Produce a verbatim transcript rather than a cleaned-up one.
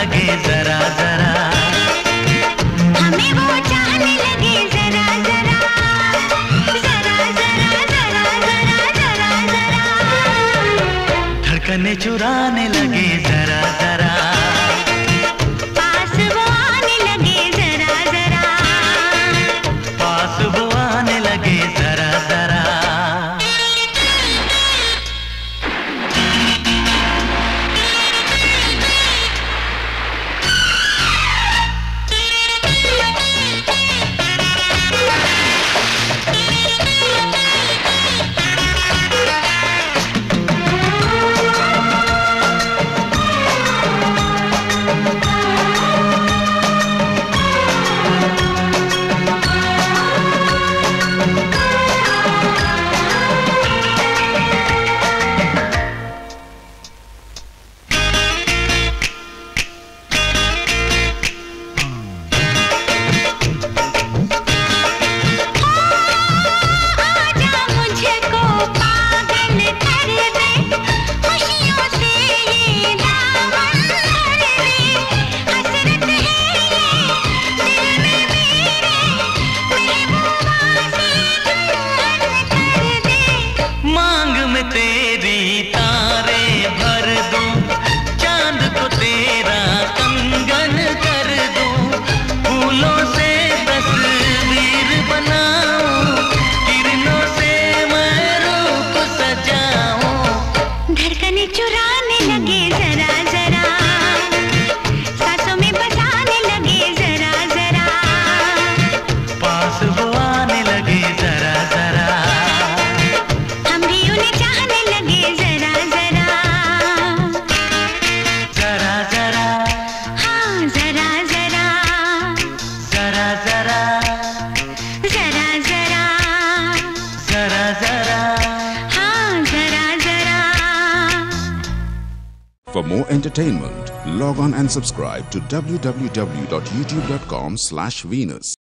लगे जरा जरा, हमें वो चाहने लगे जरा जरा, जरा जरा जरा जरा जरा जरा, धड़कने चुराने लगे जरा जरा, पास वो आने लगे जरा जरा, पास वो आने लगे जरा जरा। तेरी तारे भर दूं, चांद को तेरा कंगन कर दूं, फूलों से तस्वीर बनाऊं, किरणों से मैं रूप सजाऊं, धड़कने चुराने लगे जरा जरा, सांसों में बसाने लगे जरा जरा, पास वो आने लगे जरा जरा, हम भी उन्हें चाहने लगे जरा जरा, जरा जरा, हाँ जरा जरा, जरा जरा, जरा जरा, जरा जरा, हाँ जरा जरा। For more entertainment, log on and subscribe to w w w dot youtube dot com slash Venus.